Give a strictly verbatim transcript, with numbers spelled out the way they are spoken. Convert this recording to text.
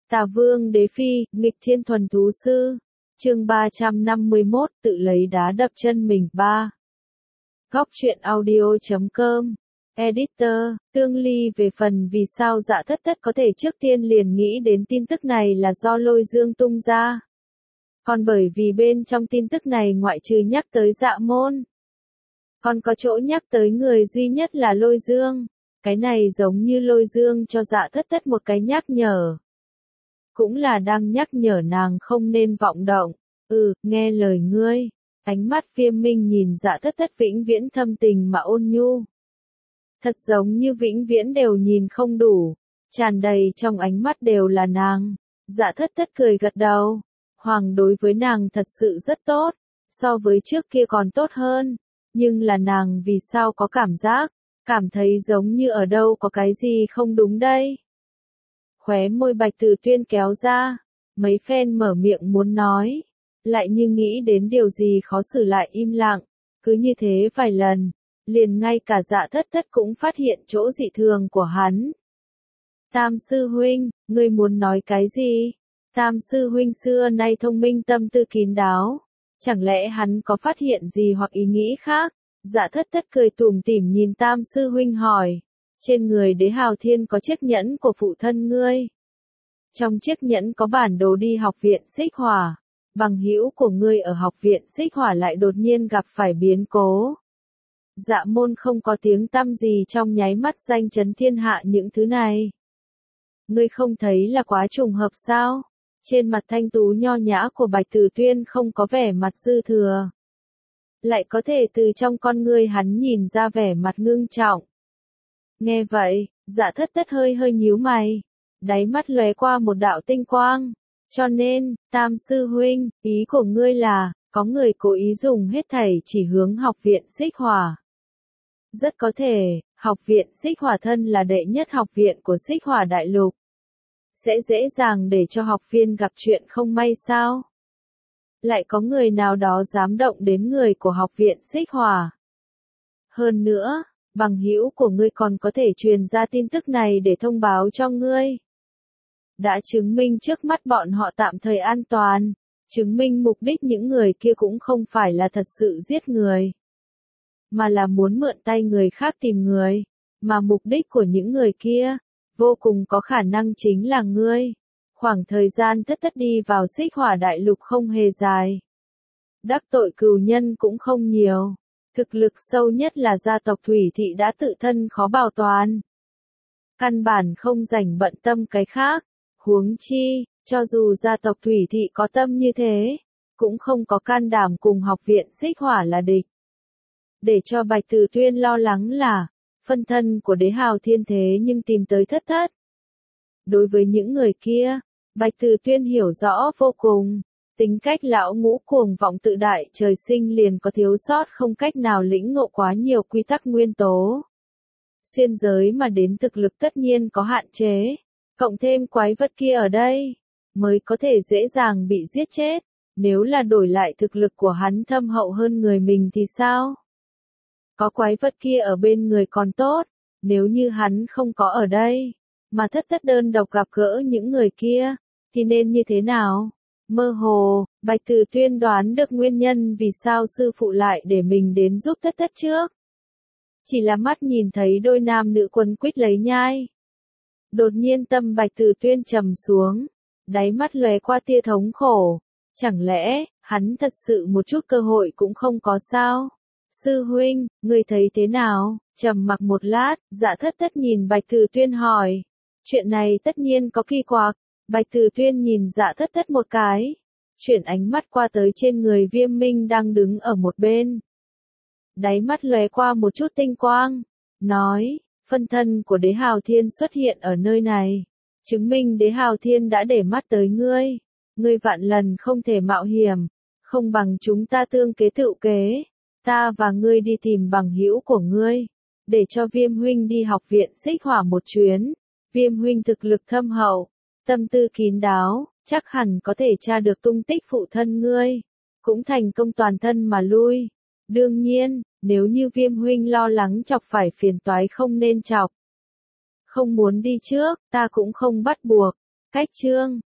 Tà Vương Đế Phi, nghịch thiên thuần thú sư. Chương ba trăm năm mươi mốt, tự lấy đá đập chân mình. ba. Góc truyện audio chấm com. Editor, Tương Ly về phần vì sao Dạ Thất Thất có thể trước tiên liền nghĩ đến tin tức này là do Lôi Dương tung ra. Còn bởi vì bên trong tin tức này ngoại trừ nhắc tới Dạ Môn, còn có chỗ nhắc tới người duy nhất là Lôi Dương. Cái này giống như Lôi Dương cho Dạ Thất Thất một cái nhắc nhở. Cũng là đang nhắc nhở nàng không nên vọng động. Ừ, nghe lời ngươi. Ánh mắt Viêm Minh nhìn Dạ Thất Thất vĩnh viễn thâm tình mà ôn nhu. Thật giống như vĩnh viễn đều nhìn không đủ. Tràn đầy trong ánh mắt đều là nàng. Dạ Thất Thất cười gật đầu. Hoàng đối với nàng thật sự rất tốt. So với trước kia còn tốt hơn. Nhưng là nàng vì sao có cảm giác. Cảm thấy giống như ở đâu có cái gì không đúng đây. Khóe môi Bạch Tử Tuyên kéo ra. Mấy phen mở miệng muốn nói. Lại như nghĩ đến điều gì khó xử lại im lặng. Cứ như thế vài lần. Liền ngay cả Dạ Thất Thất cũng phát hiện chỗ dị thường của hắn. Tam sư huynh, ngươi muốn nói cái gì? Tam sư huynh xưa nay thông minh tâm tư kín đáo. Chẳng lẽ hắn có phát hiện gì hoặc ý nghĩ khác? Dạ Thất Thất cười tủm tỉm nhìn Tam sư huynh hỏi. Trên người Đế Hào Thiên có chiếc nhẫn của phụ thân ngươi. Trong chiếc nhẫn có bản đồ đi học viện Xích Hỏa. Bằng hữu của ngươi ở học viện Xích Hỏa lại đột nhiên gặp phải biến cố. Dạ Môn không có tiếng tăm gì trong nháy mắt danh chấn thiên hạ những thứ này. Ngươi không thấy là quá trùng hợp sao? Trên mặt thanh tú nho nhã của Bạch Tử Tuyên không có vẻ mặt dư thừa. Lại có thể từ trong con ngươi hắn nhìn ra vẻ mặt ngưng trọng. Nghe vậy, Dạ Thất Thất hơi hơi nhíu mày. Đáy mắt lóe qua một đạo tinh quang. Cho nên, Tam sư huynh, ý của ngươi là, có người cố ý dùng hết thảy chỉ hướng học viện Xích Hỏa. Rất có thể, học viện Xích Hỏa thân là đệ nhất học viện của Xích Hỏa Đại Lục. Sẽ dễ dàng để cho học viên gặp chuyện không may sao? Lại có người nào đó dám động đến người của học viện Xích Hỏa. Hơn nữa, bằng hữu của ngươi còn có thể truyền ra tin tức này để thông báo cho ngươi. Đã chứng minh trước mắt bọn họ tạm thời an toàn, chứng minh mục đích những người kia cũng không phải là thật sự giết người, mà là muốn mượn tay người khác tìm người, mà mục đích của những người kia, vô cùng có khả năng chính là ngươi. Khoảng thời gian Thất Thất đi vào Xích Hỏa Đại Lục không hề dài. Đắc tội cừu nhân cũng không nhiều. Thực lực sâu nhất là gia tộc Thủy Thị đã tự thân khó bảo toàn. Căn bản không rảnh bận tâm cái khác. Huống chi, cho dù gia tộc Thủy Thị có tâm như thế, cũng không có can đảm cùng học viện Xích Hỏa là địch. Để cho Bạch Tử Tuyên lo lắng là, phân thân của Đế Hào Thiên thế nhưng tìm tới Thất Thất. Đối với những người kia, Bạch Tử Tuyên hiểu rõ vô cùng. Tính cách lão ngũ cuồng vọng tự đại trời sinh liền có thiếu sót không cách nào lĩnh ngộ quá nhiều quy tắc nguyên tố. Xuyên giới mà đến thực lực tất nhiên có hạn chế. Cộng thêm quái vật kia ở đây, mới có thể dễ dàng bị giết chết. Nếu là đổi lại thực lực của hắn thâm hậu hơn người mình thì sao? Có quái vật kia ở bên người còn tốt, nếu như hắn không có ở đây, mà Thất Thất đơn độc gặp gỡ những người kia, thì nên như thế nào? Mơ hồ, Bạch Tử Tuyên đoán được nguyên nhân vì sao sư phụ lại để mình đến giúp Thất Thất trước. Chỉ là mắt nhìn thấy đôi nam nữ quấn quýt lấy nhai. Đột nhiên tâm Bạch Tử Tuyên trầm xuống, đáy mắt lóe qua tia thống khổ. Chẳng lẽ, hắn thật sự một chút cơ hội cũng không có sao? Sư huynh, ngươi thấy thế nào? Trầm mặc một lát, Dạ Thất Thất nhìn Bạch Tử Tuyên hỏi. Chuyện này tất nhiên có kỳ quặc. Bạch Tử Tuyên nhìn Dạ Thất Thất một cái. Chuyển ánh mắt qua tới trên người Viêm Minh đang đứng ở một bên. Đáy mắt lóe qua một chút tinh quang. Nói, phân thân của Đế Hào Thiên xuất hiện ở nơi này. Chứng minh Đế Hào Thiên đã để mắt tới ngươi. Ngươi vạn lần không thể mạo hiểm. Không bằng chúng ta tương kế tựu kế. Ta và ngươi đi tìm bằng hữu của ngươi. Để cho Viêm huynh đi học viện Xích Hỏa một chuyến. Viêm huynh thực lực thâm hậu. Tâm tư kín đáo. Chắc hẳn có thể tra được tung tích phụ thân ngươi. Cũng thành công toàn thân mà lui. Đương nhiên, nếu như Viêm huynh lo lắng chọc phải phiền toái không nên chọc. Không muốn đi trước, ta cũng không bắt buộc. Cách chương